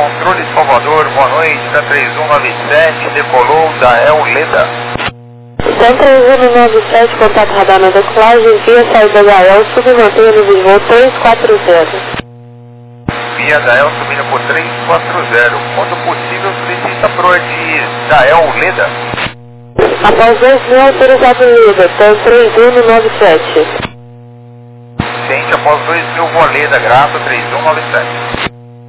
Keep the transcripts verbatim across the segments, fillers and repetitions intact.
Controle Salvador, boa noite, da três um nove sete, decolou da El Leda. Então três um nove sete, contato radar na decolagem, via saída da El, submantenha nível de voo três quatro zero. Via da El subindo por três quatro zero, quando possível solicita proa de da El Leda. Após dois mil, autorizado Leda, então três um nove sete. Sente após dois mil, voa Leda, graça três um nove sete.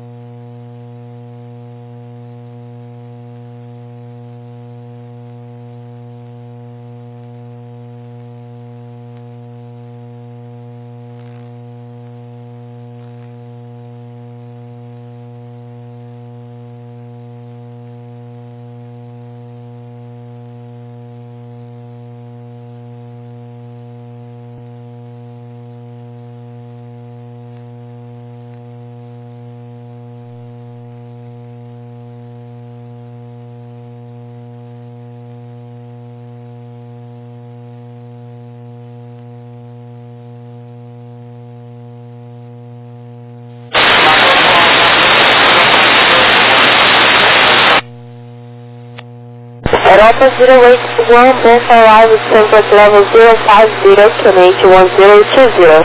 Europa zero eight one, Delta Arrival Transport Level zero five zero, Canadian one zero two zero.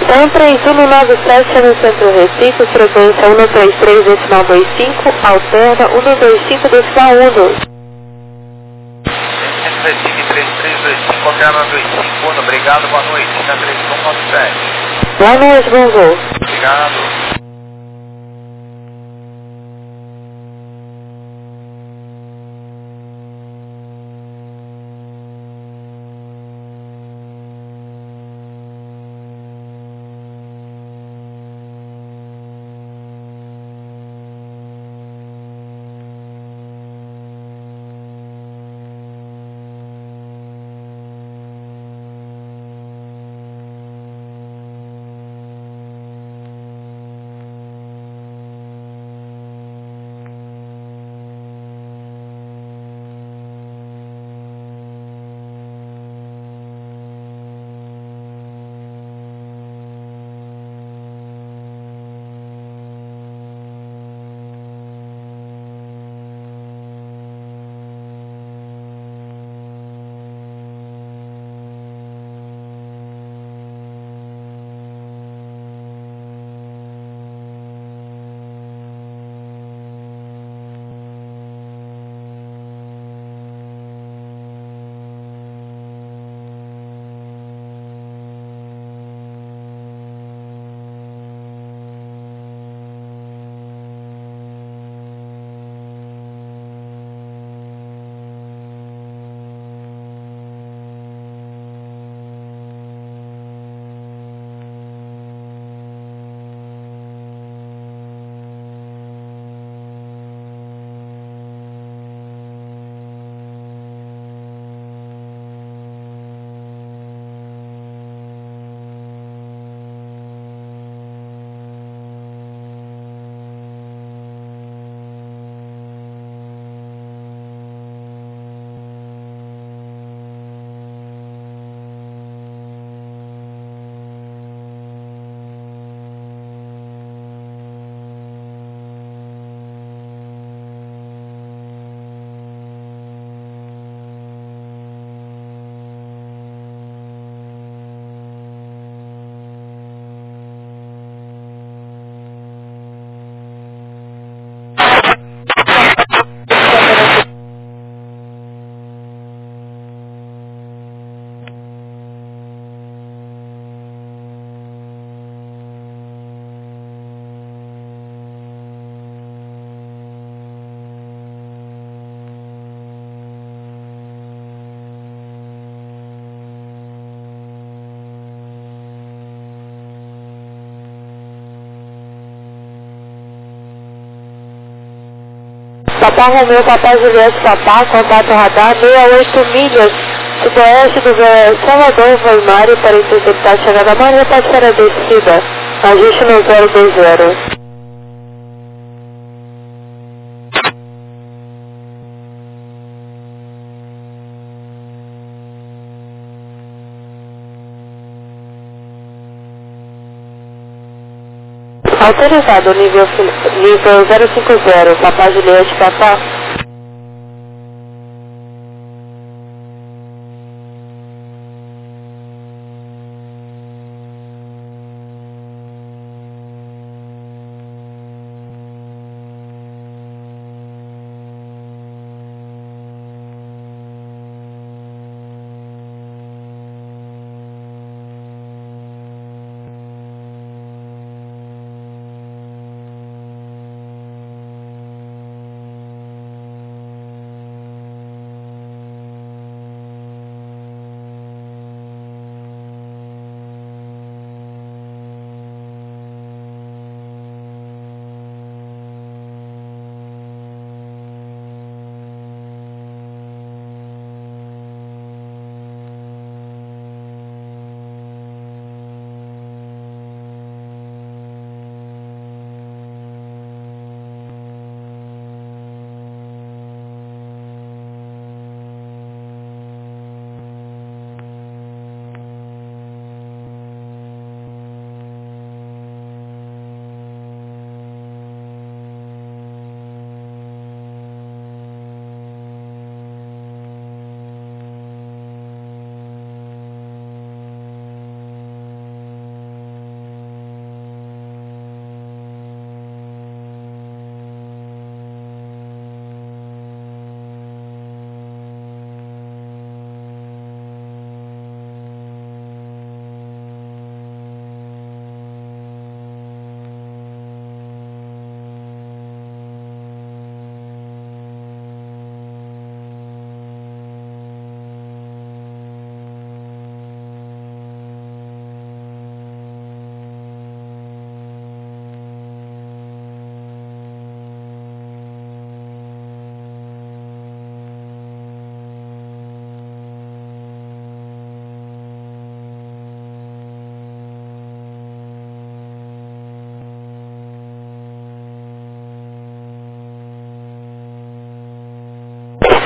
Então três um nove sete no Centro Recife, frequência um três três decimal dois cinco, alterna um dois cinco decimal um dois. Centro Recife três três dois cinco, alterna dois cinco um, obrigado, boa noite, na três um nove sete. Boa noite, bom voo. Obrigado. Papá Romeu, Papá Juliette, Papá, contato radar, sessenta e oito milhas, sudoeste do Salvador, Voimari, para interceptar a chegada amanhã, pode ser a descida, ajuste no zero dois zero. Autorizado, nível, nível zero cinco zero, Papá Juliette, Papá.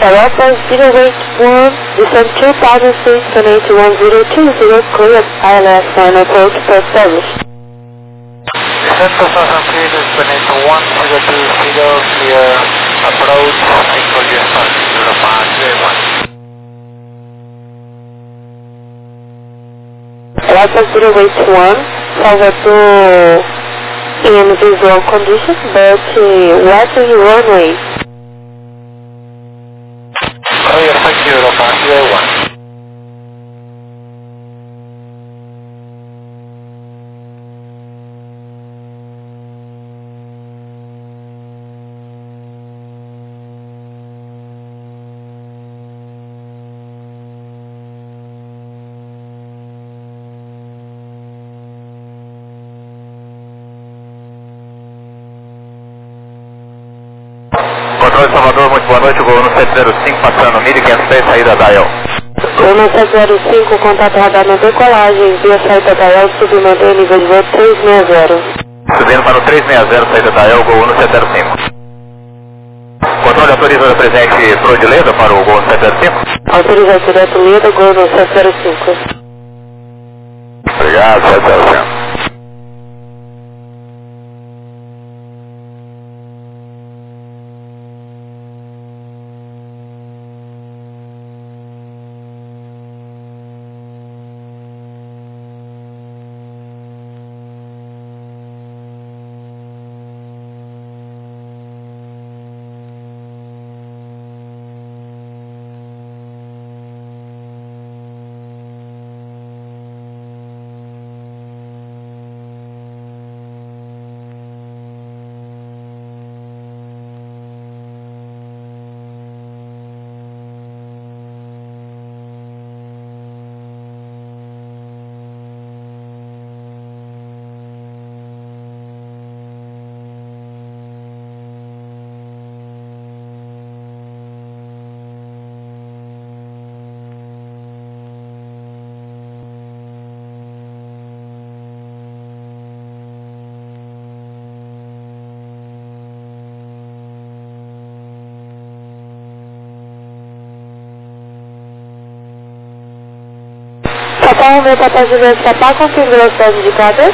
Europa zero eight one, descend two thousand feet, connect to one zero two zero, clear I L S line approach per service. Descend two thousand feet, connect to one zero two zero, clear approach, I call you start, Europa zero one. Europa zero eight one, Salvador in visual condition, but uh, watching runway. Clear, thank you, Europa zero one. Controle Salvador, muito boa noite, Gol no sete zero cinco passando mil e quinhentos pés, saída da I E L. Gol no sete zero cinco, contato radar na decolagem, via saída da I E L, submanter nível de voo três seis zero. Subindo para o três seis zero, saída da I E L, Gol no sete zero cinco. Controle autoriza o presente pro de Leda para o Gol no sete zero cinco? Autoriza direto Leda, Gol no sete zero cinco. Obrigado, sete zero cinco. Papa Romeo, Papa Juliette, Papa, confirme velocidade indicada.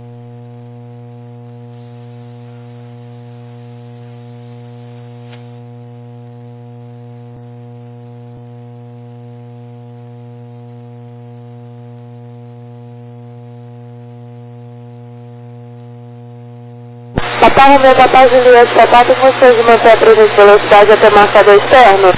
Papa Romeo, Papa Juliette, Papa, tem condições de manter a presente velocidade até o marcador externo?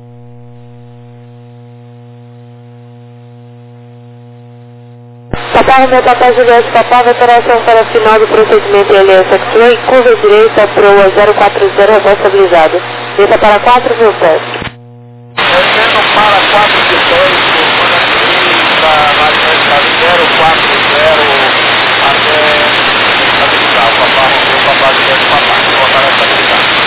Papa Romeo, Papa Juliette, Papa, operação para final do procedimento L S X-Ray, curva direita, proa zero quatro zero, responsabilizado. Desça para quatro mil pés. Descendo para quatro de dois, comanda direita, vai zero quatro zero, até estabilizar. O Papa Romeo, Papa Juliette, Papa, voltar a estabilizar.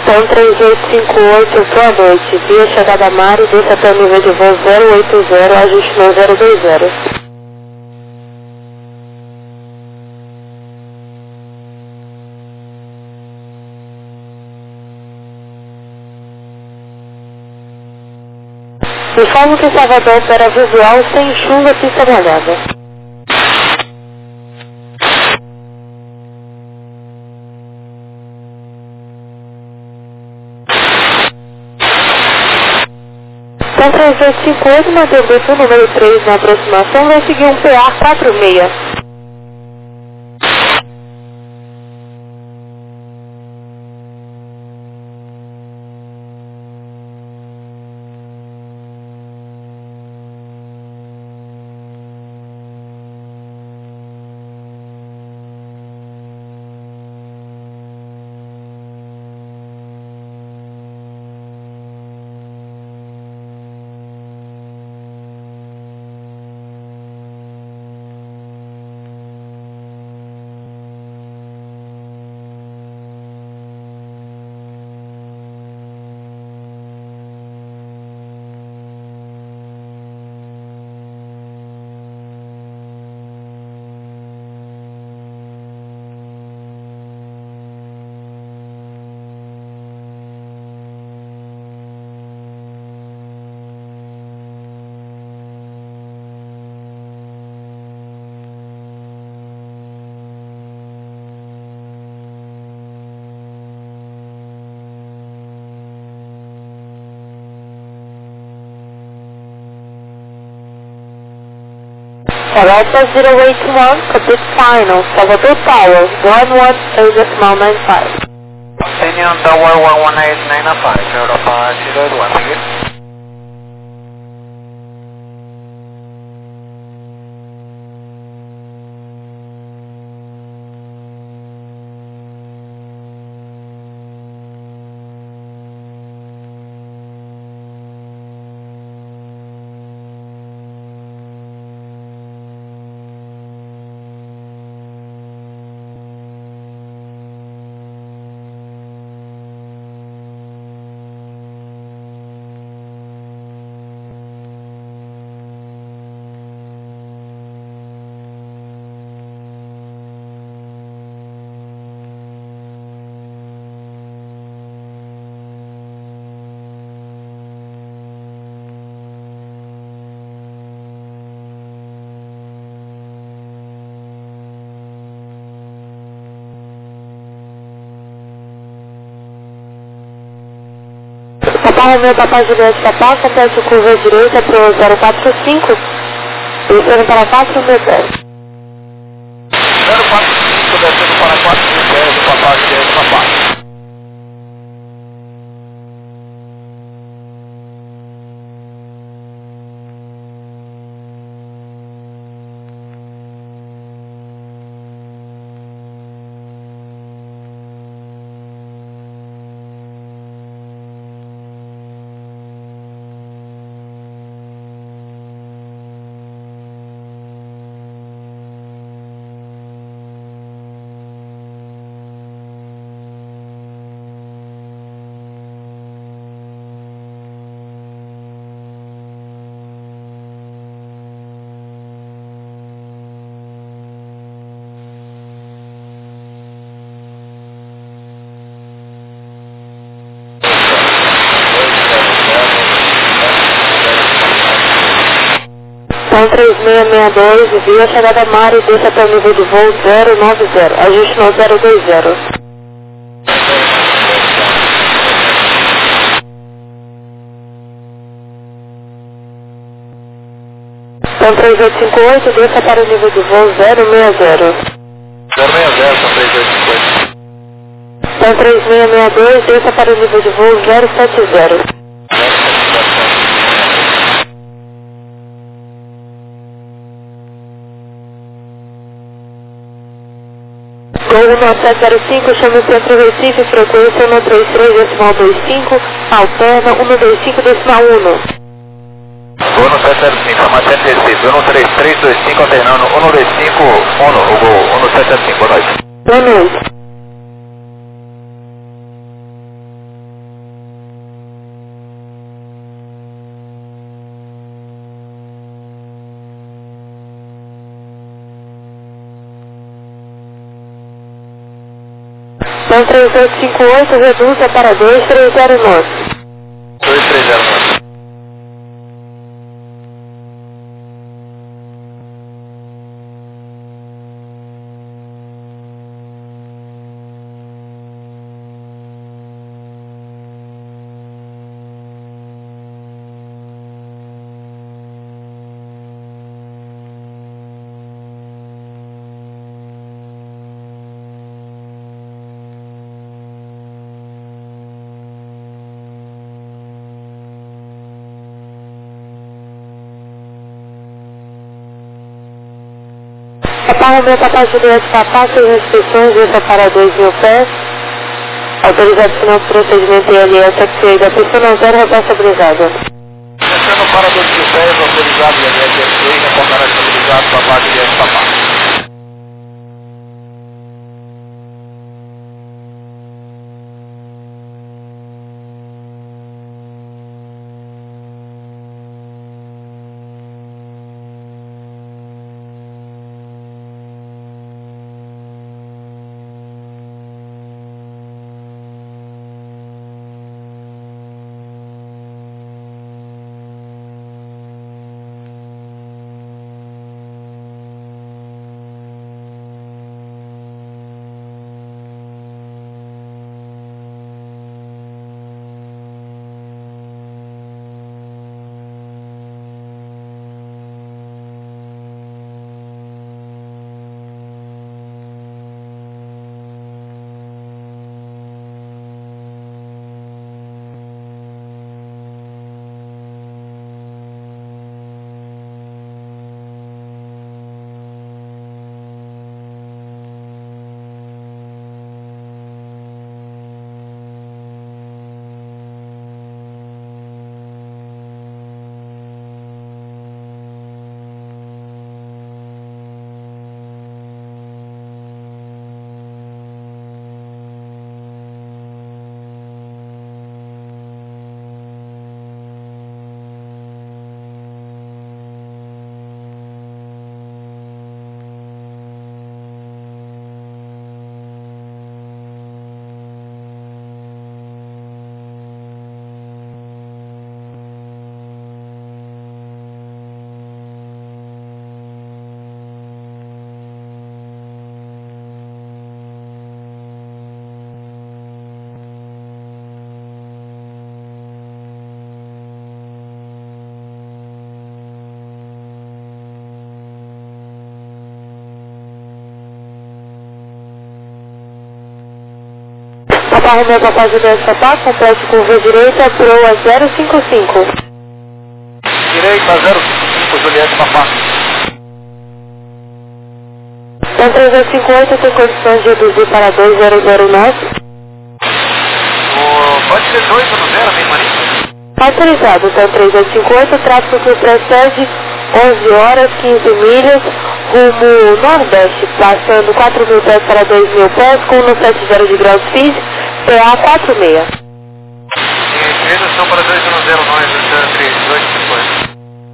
Então três oito cinco oito, boa noite. Via chegada Mari, desça até o nível de voo zero oito zero, ajuste no zero dois zero. Informo que Salvador opera visual sem chuva, pista molhada. Então três oito cinco oito, mantendo o número três na aproximação, vai seguir um P A quatro seis. Delta zero eight one, complete final, Salvador Tower, one one eight decimal nine five. Opinion Tower one one eight nine five, Europa zero eight one, thank you. Papai Romeu, Papai Juliette, Papai, complete curva direita para o zero quatro cinco, descendo para quatro mil dez. zero quatro cinco, descendo para quatro mil dez, Papai Juliette, Papai. Então três seis seis dois, via chegada Mari, desça até o nível de voo zero nove zero, ajuste no zero dois zero. Então três oito cinco oito, desça para o nível de voo zero seis zero. zero seis zero, são três oito cinco oito. Então três seis seis dois, desça para o nível de voo zero sete zero. Gol um sete zero cinco, chama o centro Recife, frequência um três três decimal dois cinco, alterna um dois cinco decimal um. Gol um sete zero cinco, informação Recife, um três três dois cinco, alternando um dois cinco um, o gol um sete zero cinco, boa noite. Boa noite. Então três oito cinco oito, reduza para dois três zero nove. dois três zero nove. Papá Romeu, Papá Juliette, Papá, sem restrições, deixa para dois mil pés. Autorizado final de procedimento I L S, taxi da pessoa zero, responsabilizada. Descendo para dois mil pés, autorizado I L S, taxi, reportar estabilizado, Papá Juliette, Papá. Papá Romeu, Papá Juliette, Papá, complete curva direita, proa zero cinco cinco. Direita zero cinco cinco, Juliette, Papá. Então três oito cinco oito, tem condições de reduzir para dois zero zero nove. O... Pode ser dois zero zero, bem marinho? Autorizado, então três oito cinco oito, tráfego que precede onze horas, quinze milhas, rumo nordeste, passando quatro mil pés para dois mil pés, com no sete zero de grau de speed, P A quatro seis. E redução para dois zero zero nove, três oito cinco oito.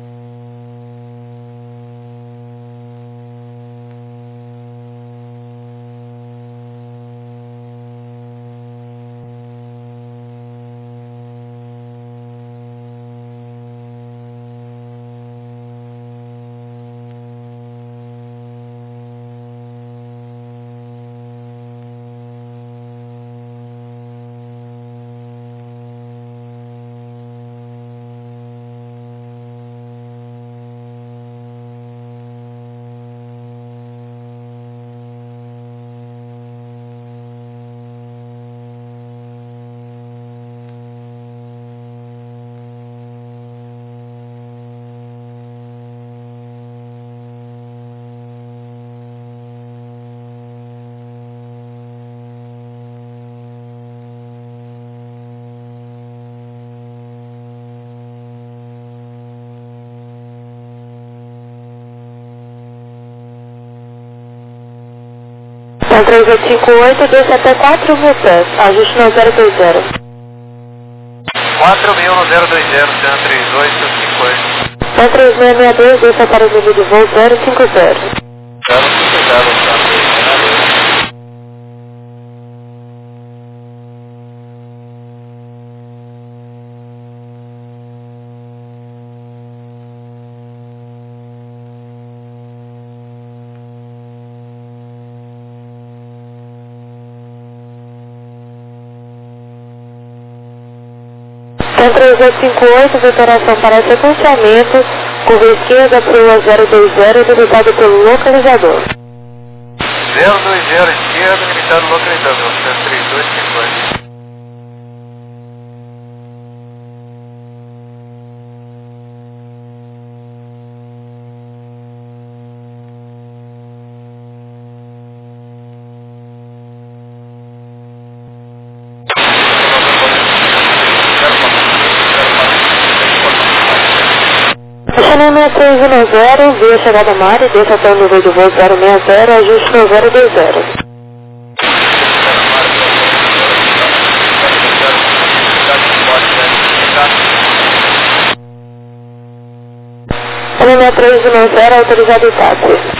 Então três oito cinco oito, desce até quatro mil pés, ajuste no zero dois zero. quatro mil no zero dois zero, três oito cinco oito. Então três seis seis dois, desce para o nível de voo zero cinco zero. zero cinco zero, três seis seis dois. três dois cinco oito, vibração para sequenciamento, curva esquerda, Proa zero dois zero, limitado pelo localizador. zero dois zero esquerda, limitado localizador, três dois cinco oito. Estacionamento três um zero, via chegada Mari, desça até o nível de voo zero seis zero, ajuste no zero dois zero. Estacionamento três um zero, autorizado o táxi.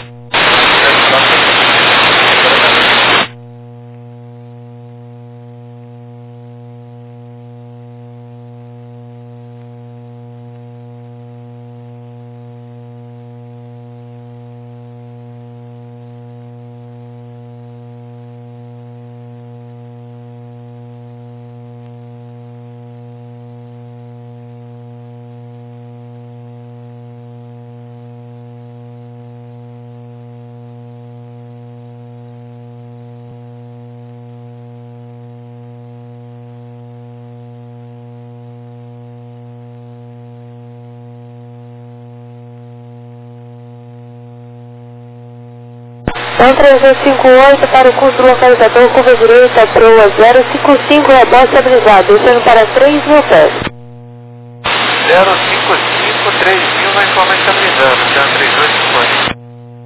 Então três dois cinco oito para o curso do localizador, curva direita, Proa zero cinco cinco, rebote estabilizado, descendo para três mil pés. zero cinco cinco, três mil vai forma estabilizando, então três dois cinco oito.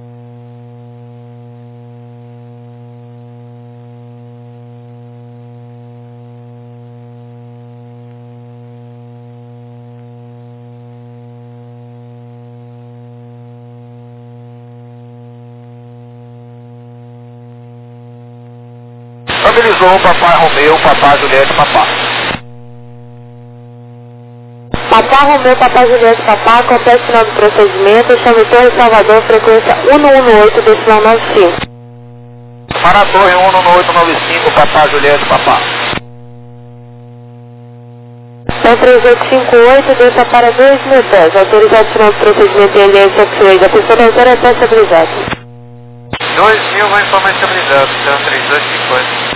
Estabilizou Papai Romeu, Papai Juliette, Papá. Papai Romeu, Papai Juliette, Papá, acontece final do procedimento, chame Torre Salvador, frequência um um oito, decimal nove cinco. Para a Torre um um oito nove cinco, Papai Juliette, Papá. Então três oito cinco oito, desça para dois mil pés, autorizado final do procedimento L S X-Way, da pessoa não zero até estabilizado. dois mil vai forma estabilizado, então três dois cinco oito.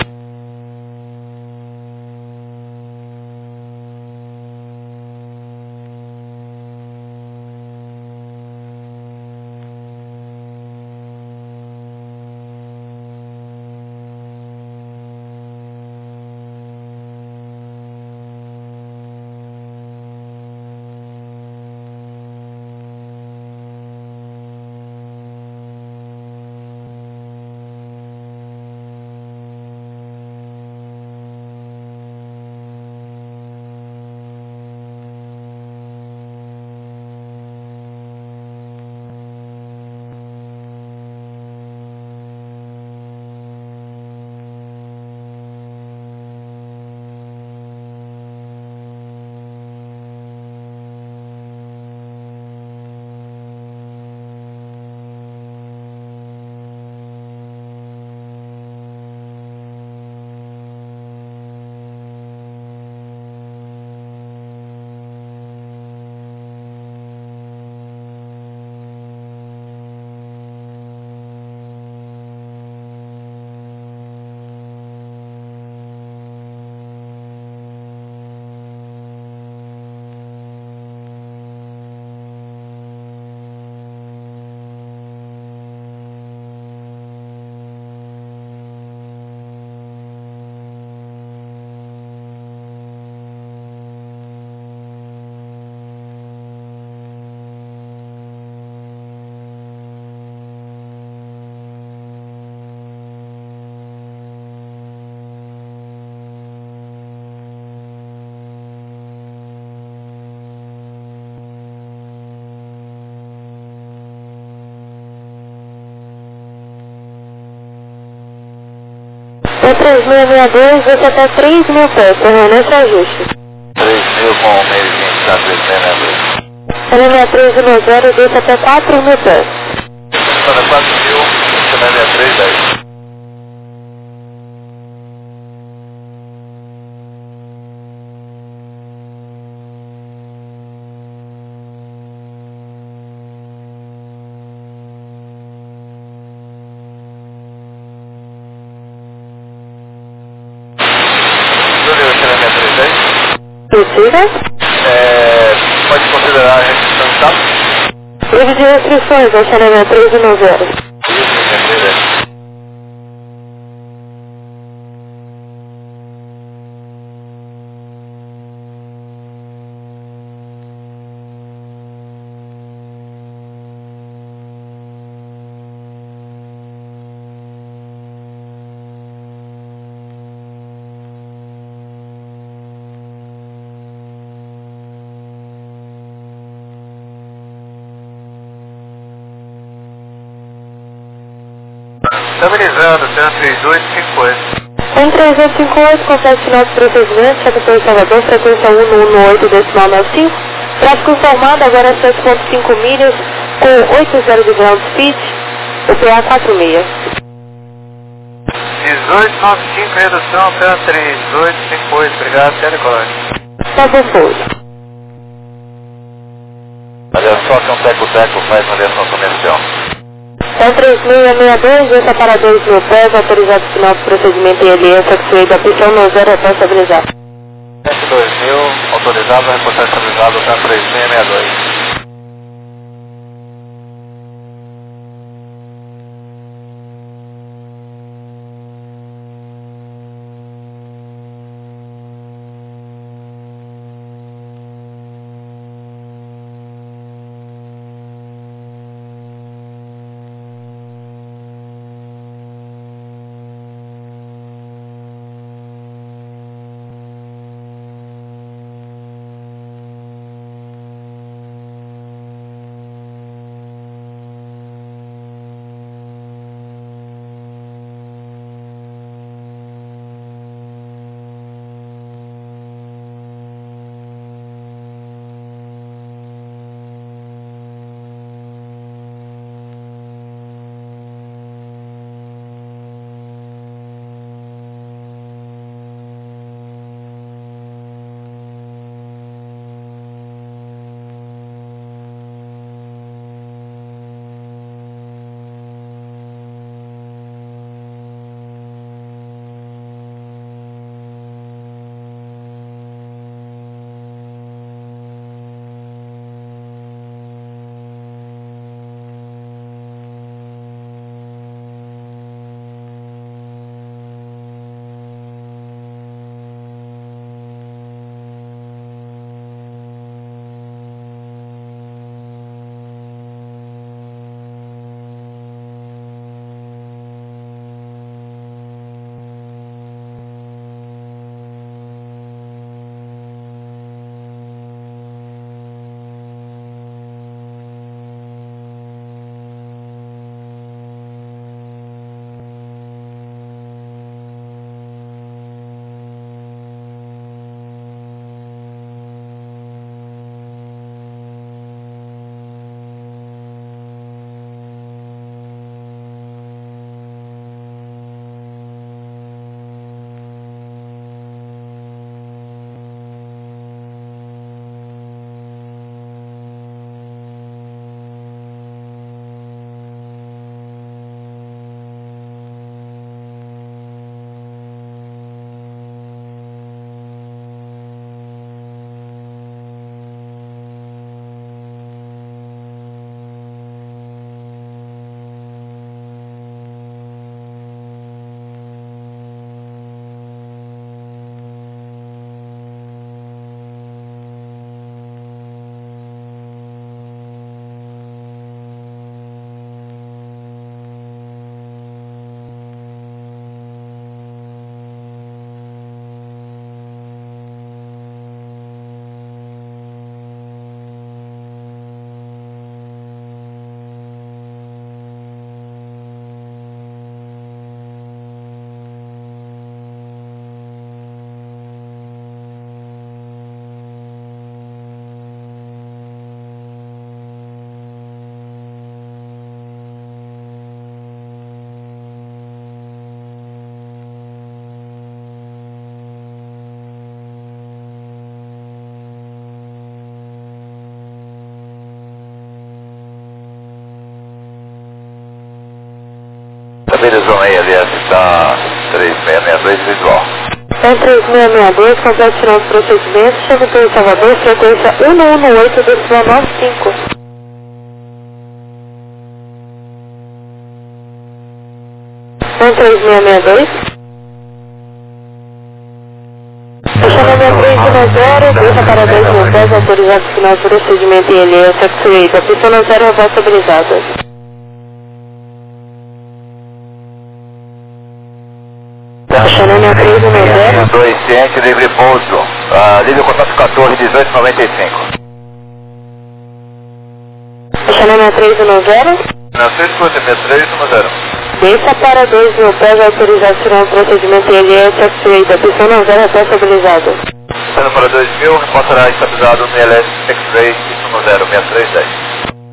É três mil e sessenta e dois, desce até três mil pés, permanece ajuste. três mil com o meio vinte, está descendo. Linha três um zero, desce até quatro mil pés. Para quatro mil, linha três dez. Prossiga. É, pode considerar a restrição de estado? Livre de restrições, ao saneamento três de novembro. Livre, estabilizando, cento e trinta e oito, cinquenta e oito. cento e trinta e oito, cinquenta e oito, complete final de procedimento, Secretaria de Salvador, frequência um um um oito, decimal nove cinco. Tráfego informado, agora sete ponto cinco milhas, com oitenta de ground speed, o P A quarenta e seis. dezoito, noventa e cinco, redução, cento e trinta e oito, cinquenta e oito, obrigado, Telecóide. Tá bom, foi. Olha só que um teco-teco faz uma direção comercial. Então, três mil seiscentos e sessenta e dois, esse aparador de mil pés, autorizado final de procedimento em aliança que foi da pistão no zero até estabilizar. cento e dois mil, autorizado, reportar estabilizado, tá três mil seiscentos e sessenta e dois. Estabilizou aí, aliás, está três mil seiscentos e sessenta e dois visual. cento três seis seis dois, complete final do procedimento, chama para Salvador, frequência um um um oito, decimal nove cinco. um três seis seis dois. Estacionamento três um zero, deixa para dois mil pés, autorizado final do procedimento I L S X-Ray, a pista não zero, voz estabilizada. Estacionamento três um zero. dois ciente, livre pouso. Uh, livre contato quatorze, dezoito, noventa e cinco. Estacionamento três um zero. Na sua escuta, três um zero. Deixa para dois mil pés, autorizado final do procedimento I L S X-Ray, da pista não zero, até estabilizado. Sendo para dois mil, reportará estabilizado no I L S X-Ray um zero, seis três dez.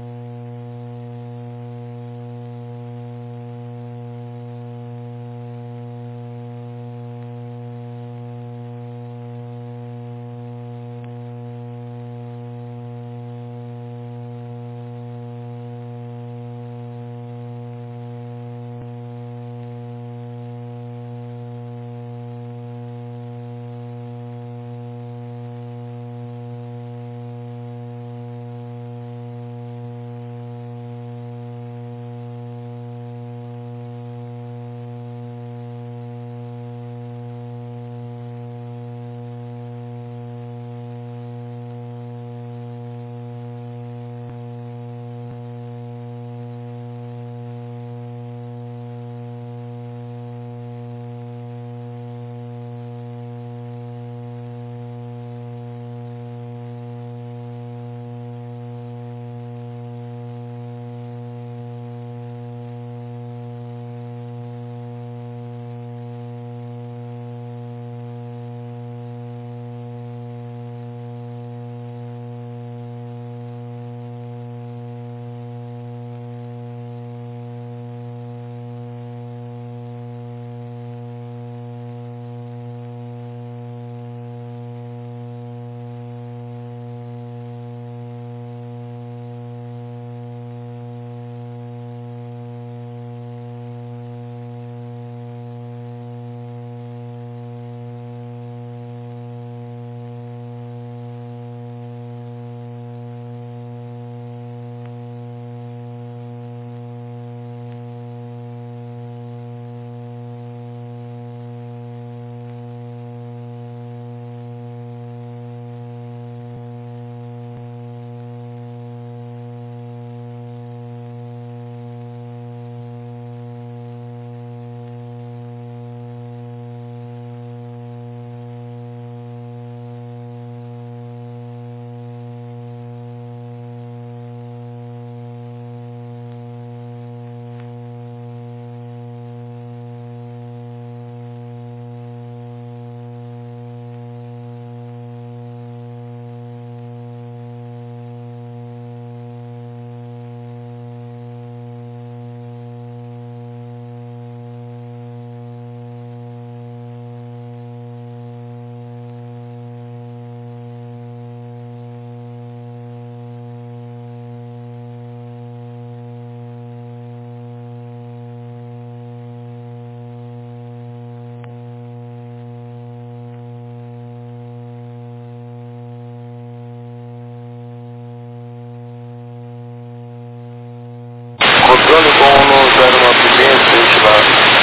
Controle com no zero nove seis, deixa lá.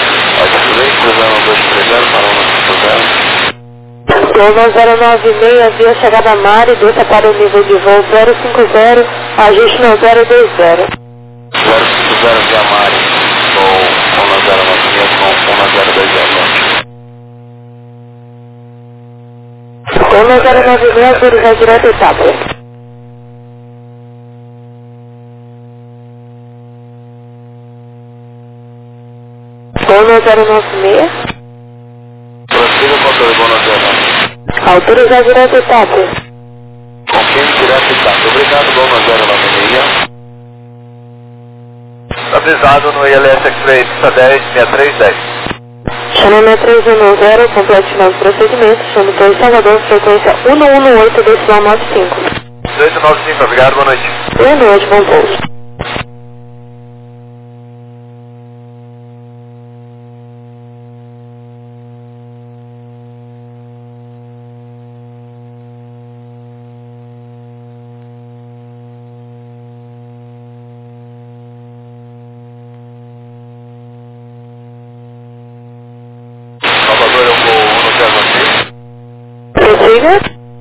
X-Ray, cruzando dois três zero, para um Gol zero nove seis, via chegada Mari, desça para o nível de voo zero cinco zero, ajuste no zero dois zero. zero cinco zero via Mari, com um zero nove seis, com um zero dois zero. Gol zero nove seis, autorizar direto e tablet. Gol zero nove seis. Prossiga com o Gol zero nove seis. Autorizar direto e tablet. Confirme direto e tablet. Obrigado, Gol zero nove seis. Avisado no I L S X-Ray pista dez, seis três dez. Chama três um zero, completo final do procedimento, chama para Salvador, frequência um um um oito, decimal nove cinco. dezoito nove cinco, obrigado, boa noite. Boa noite, bom pouso. Prossiga.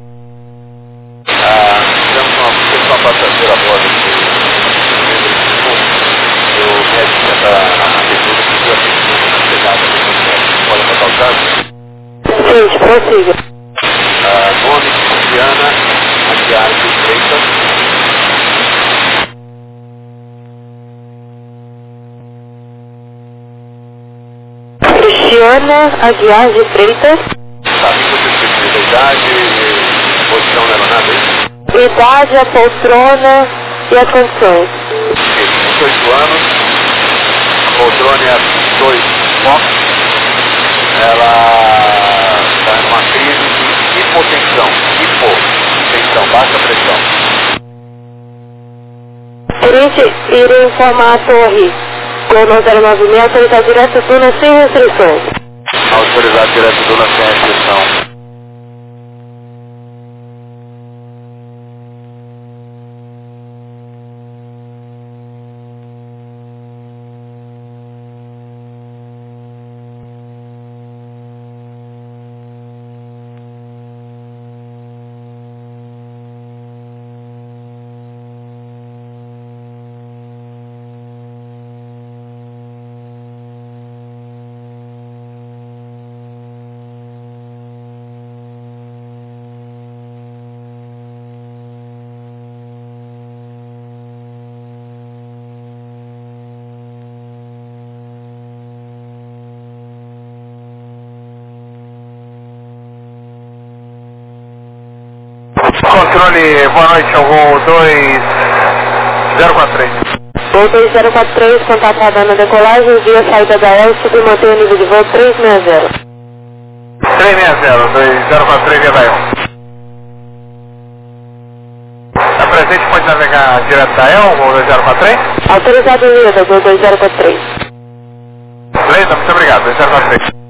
Ah, temos uma, temos uma passageira a bordo do o médico da abertura que foi atendido na chegada do médico. Pode botar o caso? Sim, prossiga. Ah, nome Cristiana Aguiar de Freitas. Cristiana Aguiar de Freitas. Sabe que você precisa da idade, posição na aeronave? Idade, a poltrona e as condições. dezoito anos, a poltrona é a dois Fox, ela está numa crise de hipotensão, hipotensão, baixa pressão. Gerente, irei informar a torre Goldman zero nove seis, autorizar direto Duna sem restrições. Autorizar direto Duna sem restrição. Controle, boa noite, é o voo dois zero quatro três. Voo dois zero quatro três, contato radando a decolagem, via saída da E L, subir e manter o nível de voo trezentos e sessenta. trezentos e sessenta, dois zero quatro três, via da E L. A presente pode navegar direto da E L, voo dois zero quatro três? Autorizado em linha, voo dois zero quatro três. Beleza, muito obrigado, dois zero quatro três.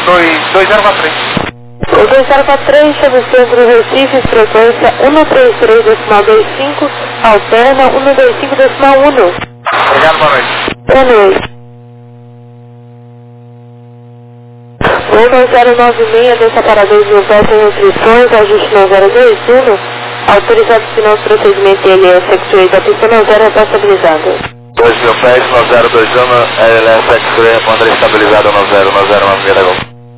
dois zero quatro três. O dois zero quatro três chama o centro Recife, frequência um três três decimal vinte e cinco, alterna um dois cinco decimal um. Obrigado, boa noite. Boa noite. Voo nove zero nove seis, desça para dois mil pés sem restrições, ajuste nove zero dois um, autorizado final de procedimento L S X-Ray da pista nove zero estabilizada. dois mil pés, nove zero dois um, L S X-Ray, ponta estabilizada nove zero nove zero nove zero.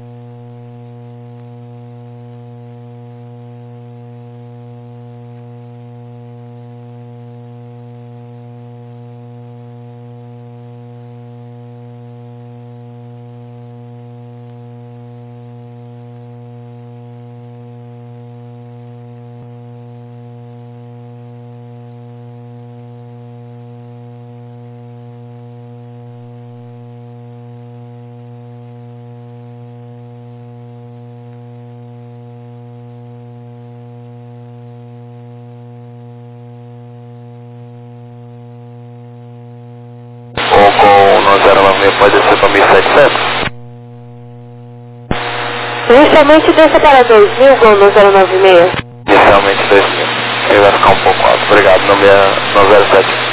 Pode ser para mil e setecentos? Inicialmente desça para dois mil, Gol no zero nove seis. Inicialmente dois mil. Ele vai ficar um pouco alto. Obrigado, nome é nove zero sete.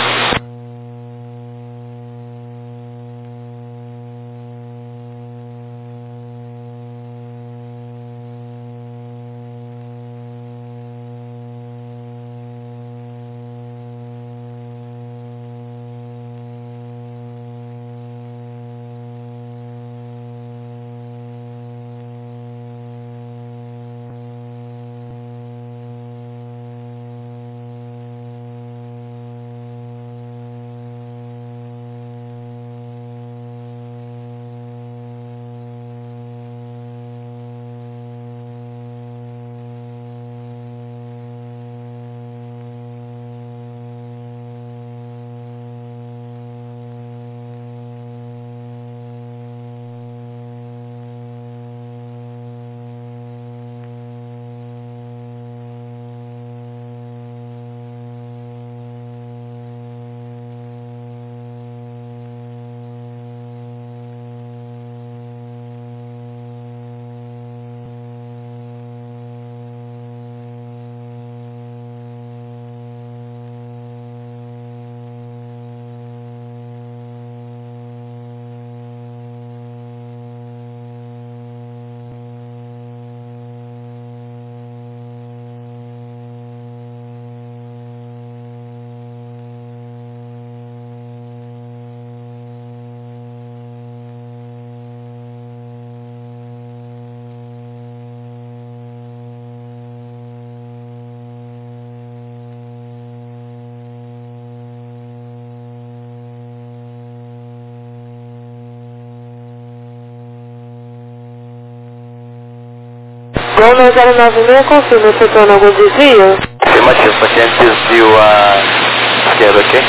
Gol no zero nove seis, confirma, efetuando algum desvio? Afirmativo, paciente desvio à esquerda, ok?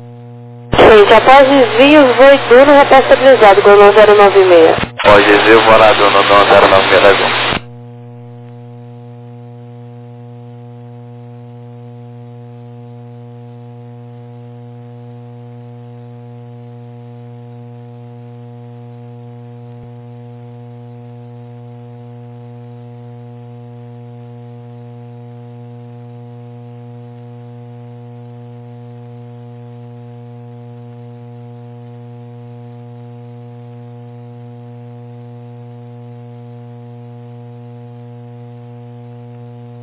Gente, após desvios, voo Ituno, já está estabilizado, Gol no zero nove seis. Pode desvio, voado no zero nove seis.